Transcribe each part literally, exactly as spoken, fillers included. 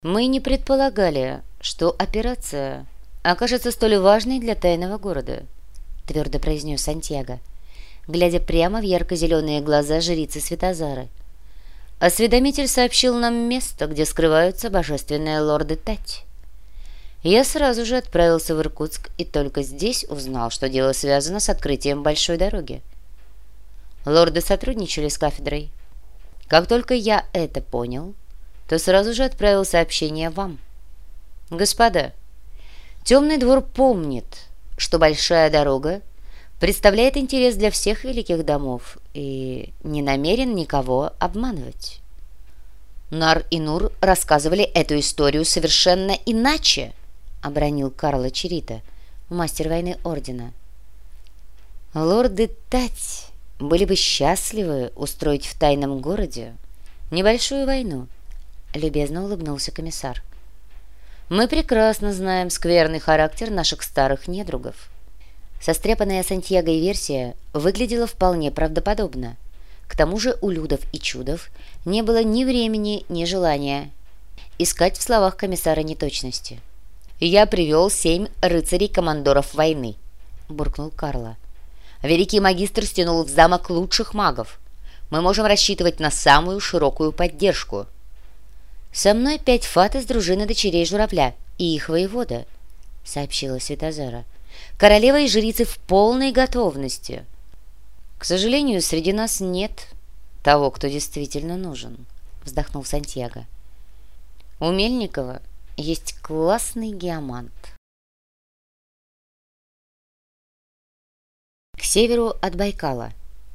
Мы не предполагали, что операция окажется столь важной для тайного города, твердо произнес Сантьяго, глядя прямо в ярко-зеленые глаза жрицы Светозары. Осведомитель сообщил нам место, где скрываются божественные лорды Тать. Я сразу же отправился в Иркутск и только здесь узнал, что дело связано с открытием большой дороги. Лорды сотрудничали с кафедрой. Как только я это понял, то сразу же отправил сообщение вам. Господа, Темный двор помнит, что большая дорога представляет интерес для всех великих домов и не намерен никого обманывать. Нар и Нур рассказывали эту историю совершенно иначе, обронил Карло Черита, мастер войны Ордена. Лорды Тать были бы счастливы устроить в тайном городе небольшую войну, любезно улыбнулся комиссар. Мы прекрасно знаем скверный характер наших старых недругов. Состряпанная Сантьяго версия выглядела вполне правдоподобно. К тому же у Людов и Чудов не было ни времени, ни желания искать в словах комиссара неточности. «Я привел семь рыцарей-командоров войны», — буркнул Карло. «Великий магистр стянул в замок лучших магов. Мы можем рассчитывать на самую широкую поддержку». «Со мной пять фат из дружины дочерей журавля и их воевода», — сообщила Светозара. «Королева и жрицы в полной готовности». «К сожалению, среди нас нет того, кто действительно нужен», — вздохнул Сантьяго. «У Мельникова есть классный геомант». К северу от Байкала.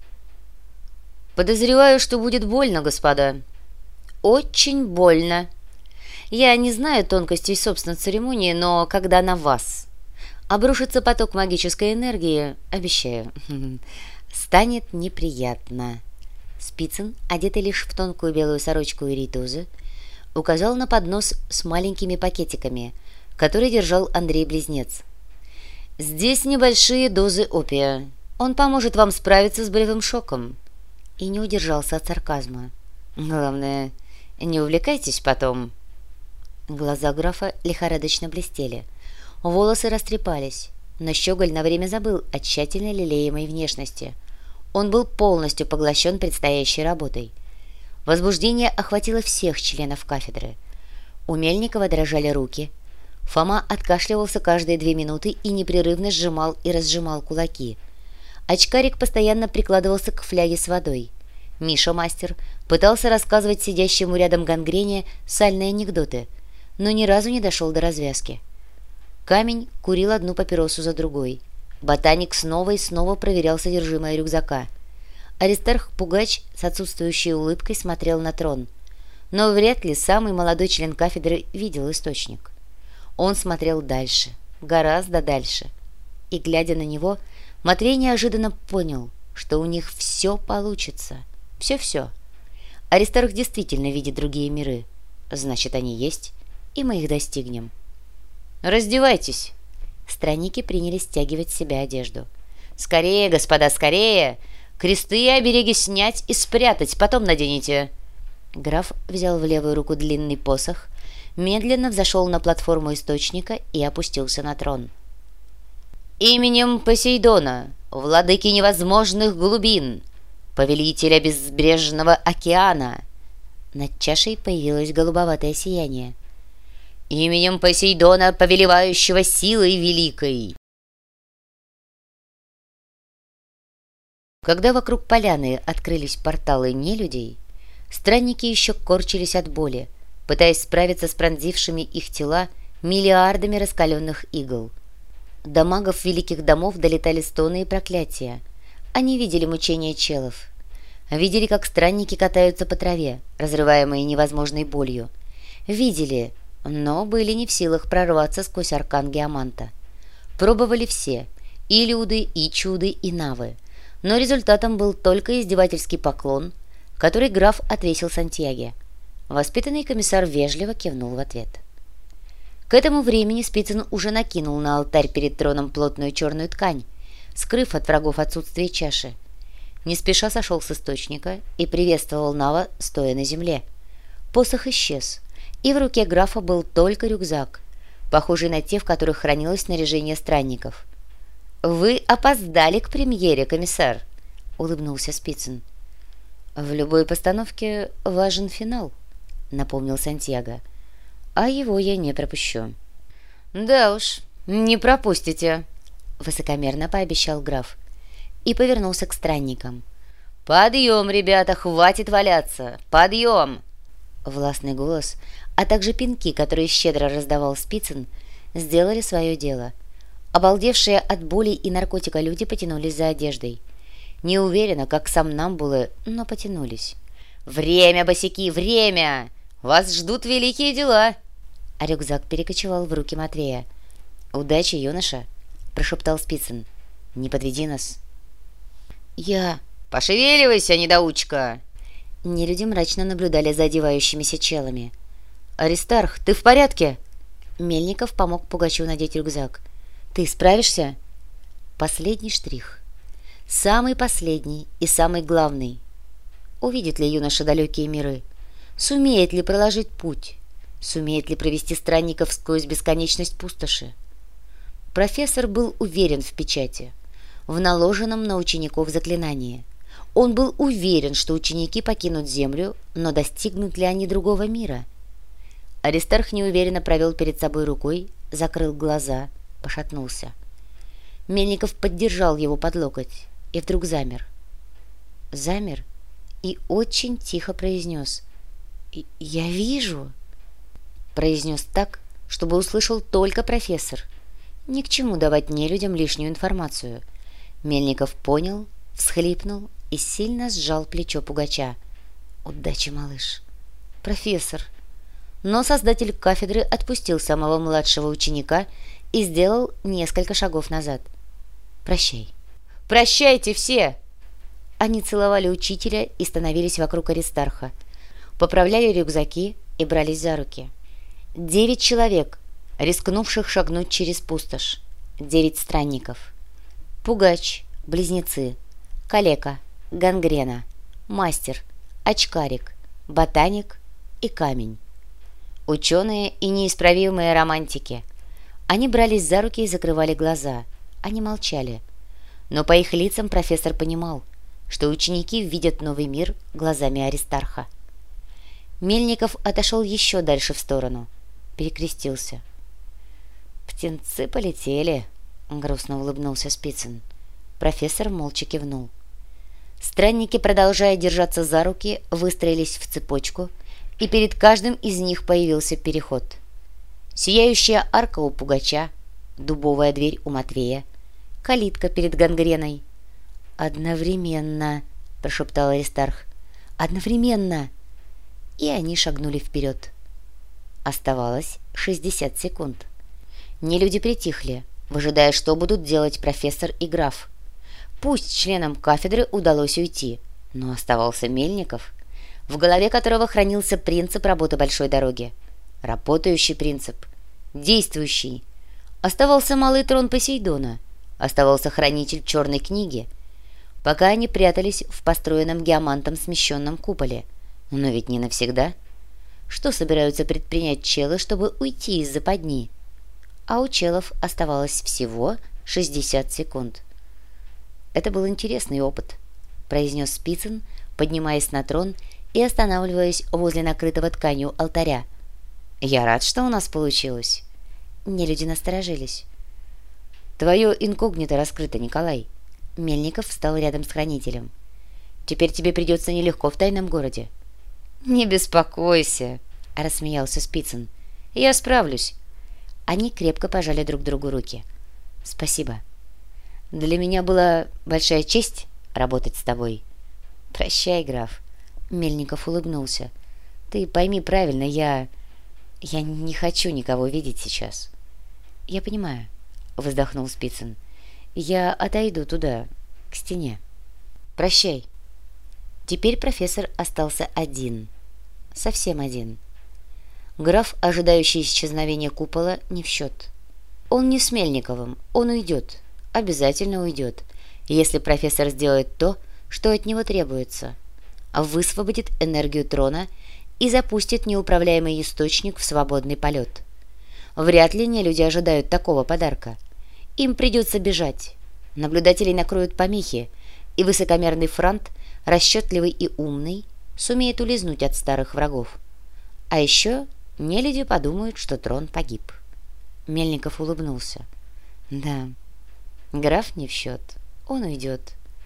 «Подозреваю, что будет больно, господа. Очень больно. Я не знаю тонкостей собственной церемонии, но когда на вас обрушится поток магической энергии, обещаю, станет неприятно». Спицын, одетый лишь в тонкую белую сорочку и ритузы, указал на поднос с маленькими пакетиками, который держал Андрей-близнец. «Здесь небольшие дозы опия. Он поможет вам справиться с болевым шоком». И не удержался от сарказма. «Главное, не увлекайтесь потом». Глаза графа лихорадочно блестели. Волосы растрепались, но щеголь на время забыл о тщательно лелеемой внешности. Он был полностью поглощен предстоящей работой. Возбуждение охватило всех членов кафедры. У Мельникова дрожали руки. Фома откашливался каждые две минуты и непрерывно сжимал и разжимал кулаки. Очкарик постоянно прикладывался к фляге с водой. Миша-мастер пытался рассказывать сидящему рядом гангрене сальные анекдоты, но ни разу не дошел до развязки. Камень курил одну папиросу за другой. Ботаник снова и снова проверял содержимое рюкзака. Аристарх Пугач с отсутствующей улыбкой смотрел на трон. Но вряд ли самый молодой член кафедры видел источник. Он смотрел дальше, гораздо дальше. И, глядя на него, Матвей неожиданно понял, что у них все получится. Все-все. Аристарх действительно видит другие миры. Значит, они есть, и мы их достигнем. «Раздевайтесь!» Странники принялись стягивать с себя одежду. «Скорее, господа, скорее! Кресты и обереги снять и спрятать, потом наденете!» Граф взял в левую руку длинный посох, медленно взошел на платформу источника и опустился на трон. «Именем Посейдона, владыки невозможных глубин, повелителя безбрежного океана!» Над чашей появилось голубоватое сияние. «Именем Посейдона, повелевающего силой великой!» Когда вокруг поляны открылись порталы нелюдей, странники еще корчились от боли, пытаясь справиться с пронзившими их тела миллиардами раскаленных игл. До магов великих домов долетали стоны и проклятия. Они видели мучения челов. Видели, как странники катаются по траве, разрываемые невозможной болью. Видели, но были не в силах прорваться сквозь аркан геоманта. Пробовали все, и люды, и чуды, и навы. Но результатом был только издевательский поклон, который граф отвесил Сантьяге. Воспитанный комиссар вежливо кивнул в ответ. К этому времени Спицын уже накинул на алтарь перед троном плотную черную ткань, скрыв от врагов отсутствие чаши. Не спеша сошел с источника и приветствовал Нава, стоя на земле. Посох исчез, и в руке графа был только рюкзак, похожий на те, в которых хранилось снаряжение странников. «Вы опоздали к премьере, комиссар», — улыбнулся Спицын. «В любой постановке важен финал», — напомнил Сантьяго. «А его я не пропущу». «Да уж, не пропустите», — высокомерно пообещал граф и повернулся к странникам. «Подъем, ребята, хватит валяться! Подъем!» Властный голос, а также пинки, которые щедро раздавал Спицын, сделали свое дело. Обалдевшие от боли и наркотика люди потянулись за одеждой. Не уверена, как сомнамбулы, но потянулись. «Время, босяки, время! Вас ждут великие дела!» А рюкзак перекочевал в руки Матвея. «Удачи, юноша!» – прошептал Спицын. «Не подведи нас!» «Я...» «Пошевеливайся, недоучка!» Нелюди мрачно наблюдали за одевающимися челами. «Аристарх, ты в порядке?» Мельников помог Пугачу надеть рюкзак. «Ты справишься?» Последний штрих. Самый последний и самый главный. Увидит ли юноша далекие миры? Сумеет ли проложить путь? Сумеет ли провести странников сквозь бесконечность пустоши? Профессор был уверен в печати, в наложенном на учеников заклинании. Он был уверен, что ученики покинут землю, но достигнут ли они другого мира? Аристарх неуверенно провел перед собой рукой, закрыл глаза, пошатнулся. Мельников поддержал его под локоть и вдруг замер. Замер и очень тихо произнес: «Я вижу», произнес так, чтобы услышал только профессор. Ни к чему давать нелюдям лишнюю информацию. Мельников понял, всхлипнул и сильно сжал плечо Пугача. «Удачи, малыш!» «Профессор!» Но создатель кафедры отпустил самого младшего ученика и сделал несколько шагов назад. «Прощай!» «Прощайте все!» Они целовали учителя и становились вокруг Аристарха, поправляли рюкзаки и брались за руки. Девять человек, рискнувших шагнуть через пустошь. Девять странников. Пугач, близнецы, калека, гангрена, мастер, очкарик, ботаник и камень. Ученые и неисправимые романтики. Они брались за руки и закрывали глаза. Они молчали. Но по их лицам профессор понимал, что ученики видят новый мир глазами Аристарха. Мельников отошел еще дальше в сторону. Перекрестился. «Птенцы полетели», — грустно улыбнулся Спицын. Профессор молча кивнул. Странники, продолжая держаться за руки, выстроились в цепочку, и перед каждым из них появился переход. Сияющая арка у Пугача, дубовая дверь у Матвея, калитка перед гангреной. «Одновременно», — прошептал Аристарх. «Одновременно!» И они шагнули вперед. Оставалось шестьдесят секунд. Нелюди притихли, выжидая, что будут делать профессор и граф. Пусть членам кафедры удалось уйти, но оставался Мельников, в голове которого хранился принцип работы большой дороги. Работающий принцип. Действующий. Оставался малый трон Посейдона. Оставался хранитель черной книги. Пока они прятались в построенном геомантом смещенном куполе. Но ведь не навсегда. Что собираются предпринять челы, чтобы уйти из западни? А у челов оставалось всего шестьдесят секунд. «Это был интересный опыт», — произнес Спицын, поднимаясь на трон и останавливаясь возле накрытого тканью алтаря. «Я рад, что у нас получилось». Нелюди насторожились. «Твое инкогнито раскрыто, Николай». Мельников встал рядом с хранителем. «Теперь тебе придется нелегко в тайном городе». «Не беспокойся», — рассмеялся Спицын. «Я справлюсь». Они крепко пожали друг другу руки. «Спасибо. Для меня была большая честь работать с тобой». «Прощай, граф». Мельников улыбнулся. «Ты пойми правильно, я... я не хочу никого видеть сейчас». «Я понимаю», — вздохнул Спицын. «Я отойду туда, к стене. Прощай». Теперь профессор остался один. Совсем один. Граф, ожидающий исчезновения купола, не в счет. Он не с Мельниковым, он уйдет. Обязательно уйдет, если профессор сделает то, что от него требуется. Высвободит энергию трона и запустит неуправляемый источник в свободный полет. Вряд ли нелюди ожидают такого подарка. Им придется бежать. Наблюдателей накроют помехи, и высокомерный Франт, расчетливый и умный, сумеет улизнуть от старых врагов. А еще нелюди подумают, что трон погиб. Мельников улыбнулся. Да, граф не в счет. Он уйдет.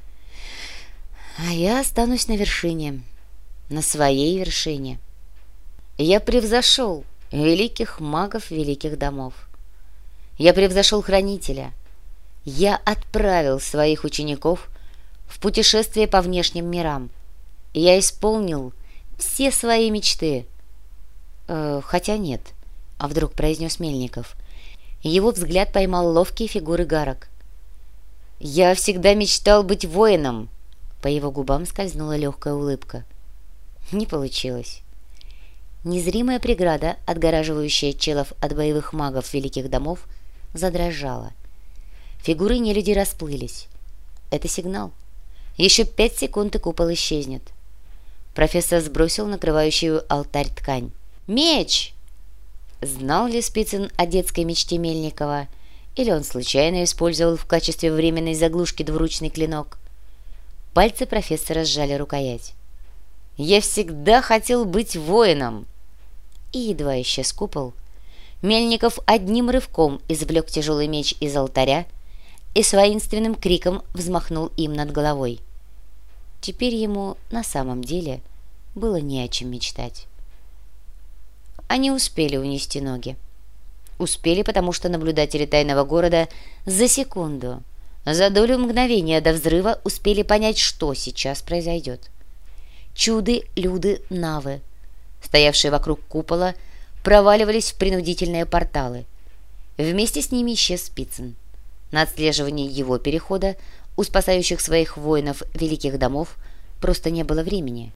А я останусь на вершине. На своей вершине. Я превзошел великих магов великих домов. Я превзошел хранителя. Я отправил своих учеников в путешествие по внешним мирам. Я исполнил все свои мечты. Э, хотя нет, а вдруг произнес Мельников. Его взгляд поймал ловкие фигуры гарок. Я всегда мечтал быть воином. По его губам скользнула легкая улыбка. Не получилось. Незримая преграда, отгораживающая челов от боевых магов великих домов, задрожала. Фигуры нелюдей расплылись. Это сигнал. Еще пять секунд, и купол исчезнет. Профессор сбросил накрывающую алтарь ткань. «Меч!» Знал ли Спицын о детской мечте Мельникова, или он случайно использовал в качестве временной заглушки двуручный клинок? Пальцы профессора сжали рукоять. «Я всегда хотел быть воином!» И едва исчез купол, Мельников одним рывком извлек тяжелый меч из алтаря и с воинственным криком взмахнул им над головой. Теперь ему на самом деле было не о чем мечтать. Они успели унести ноги. Успели, потому что наблюдатели тайного города за секунду, за долю мгновения до взрыва успели понять, что сейчас произойдет. Чуды, люды, навы, стоявшие вокруг купола, проваливались в принудительные порталы. Вместе с ними исчез Спицын. На отслеживание его перехода у спасающих своих воинов великих домов просто не было времени.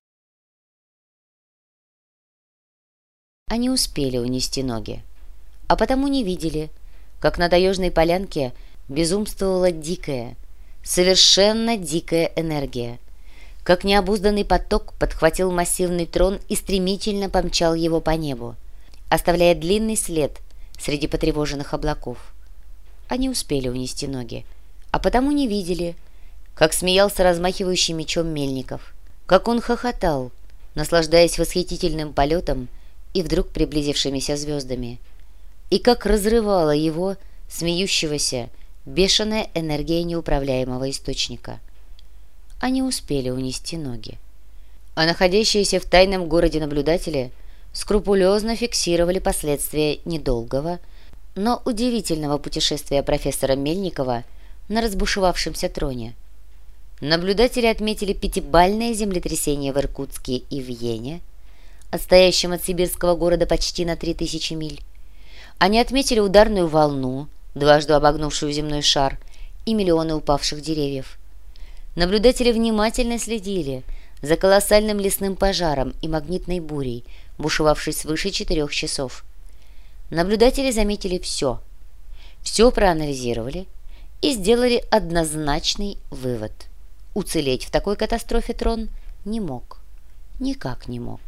Они успели унести ноги, а потому не видели, как на таежной полянке безумствовала дикая, совершенно дикая энергия, как необузданный поток подхватил массивный трон и стремительно помчал его по небу, оставляя длинный след среди потревоженных облаков. Они успели унести ноги, а потому не видели, как смеялся размахивающий мечом Мельников, как он хохотал, наслаждаясь восхитительным полетом и вдруг приблизившимися звездами, и как разрывала его, смеющегося, бешеная энергия неуправляемого источника. Они успели унести ноги, а находящиеся в тайном городе наблюдатели скрупулезно фиксировали последствия недолгого, но удивительного путешествия профессора Мельникова на разбушевавшемся троне. Наблюдатели отметили пятибалльное землетрясение в Иркутске и в Йене, отстоящем от сибирского города почти на три тысячи миль. Они отметили ударную волну, дважды обогнувшую земной шар, и миллионы упавших деревьев. Наблюдатели внимательно следили за колоссальным лесным пожаром и магнитной бурей, бушевавшей свыше четырех часов. Наблюдатели заметили все, все проанализировали и сделали однозначный вывод. Уцелеть в такой катастрофе трон не мог, никак не мог.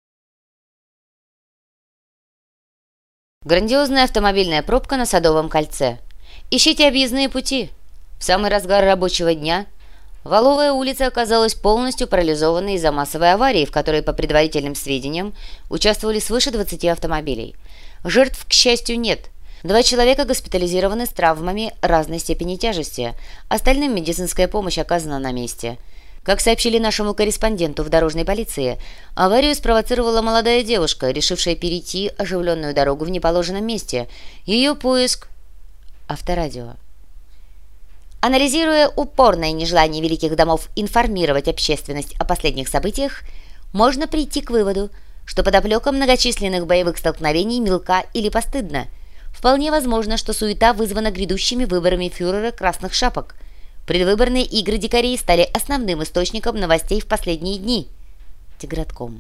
Грандиозная автомобильная пробка на Садовом кольце. Ищите объездные пути. В самый разгар рабочего дня Валовая улица оказалась полностью парализованной из-за массовой аварии, в которой, по предварительным сведениям, участвовали свыше двадцати автомобилей. Жертв, к счастью, нет. Два человека госпитализированы с травмами разной степени тяжести. Остальным медицинская помощь оказана на месте. Как сообщили нашему корреспонденту в дорожной полиции, аварию спровоцировала молодая девушка, решившая перейти оживленную дорогу в неположенном месте. Ее поиск... Авторадио. Анализируя упорное нежелание великих домов информировать общественность о последних событиях, можно прийти к выводу, что подоплека многочисленных боевых столкновений мелка или постыдна. Вполне возможно, что суета вызвана грядущими выборами фюрера Красных Шапок. Предвыборные игры дикарей стали основным источником новостей в последние дни. Тигратком.